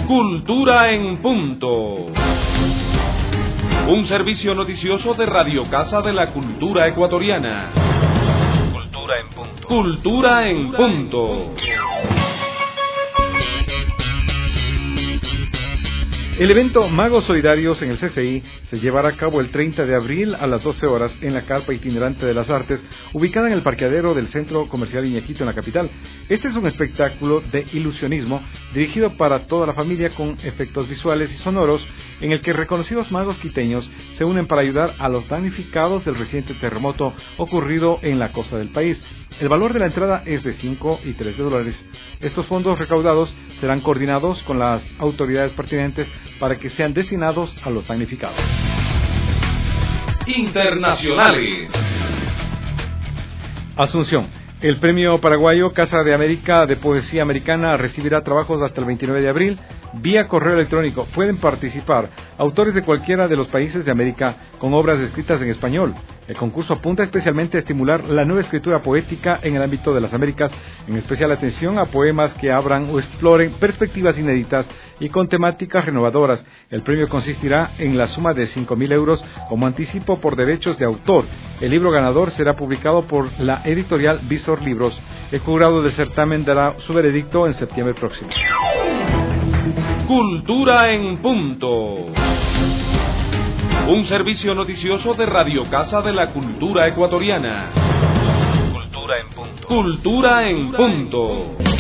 Cultura en punto. Un servicio noticioso de Radio Casa de la Cultura Ecuatoriana. Cultura en punto. Cultura en punto. El evento Magos Solidarios en el CCI se llevará a cabo el 30 de abril a las 12 horas en la carpa itinerante de las artes, ubicada en el parqueadero del Centro Comercial Iñaquito en la capital. Este es un espectáculo de ilusionismo dirigido para toda la familia con efectos visuales y sonoros, en el que reconocidos magos quiteños se unen para ayudar a los damnificados del reciente terremoto ocurrido en la costa del país. El valor de la entrada es de $5 y $3. Estos fondos recaudados serán coordinados con las autoridades pertinentes para que sean destinados a los damnificados. Internacionales. Asunción. El Premio Paraguayo Casa de América de Poesía Americana recibirá trabajos hasta el 29 de abril vía correo electrónico. Pueden participar autores de cualquiera de los países de América con obras escritas en español. El concurso apunta especialmente a estimular la nueva escritura poética en el ámbito de las Américas, en especial atención a poemas que abran o exploren perspectivas inéditas y con temáticas renovadoras. El premio consistirá en la suma de 5.000 euros como anticipo por derechos de autor. El libro ganador será publicado por la editorial Visor Libros. El jurado del certamen dará su veredicto en septiembre próximo. Cultura en punto. Un servicio noticioso de Radio Casa de la Cultura Ecuatoriana. Cultura en punto. Cultura en punto.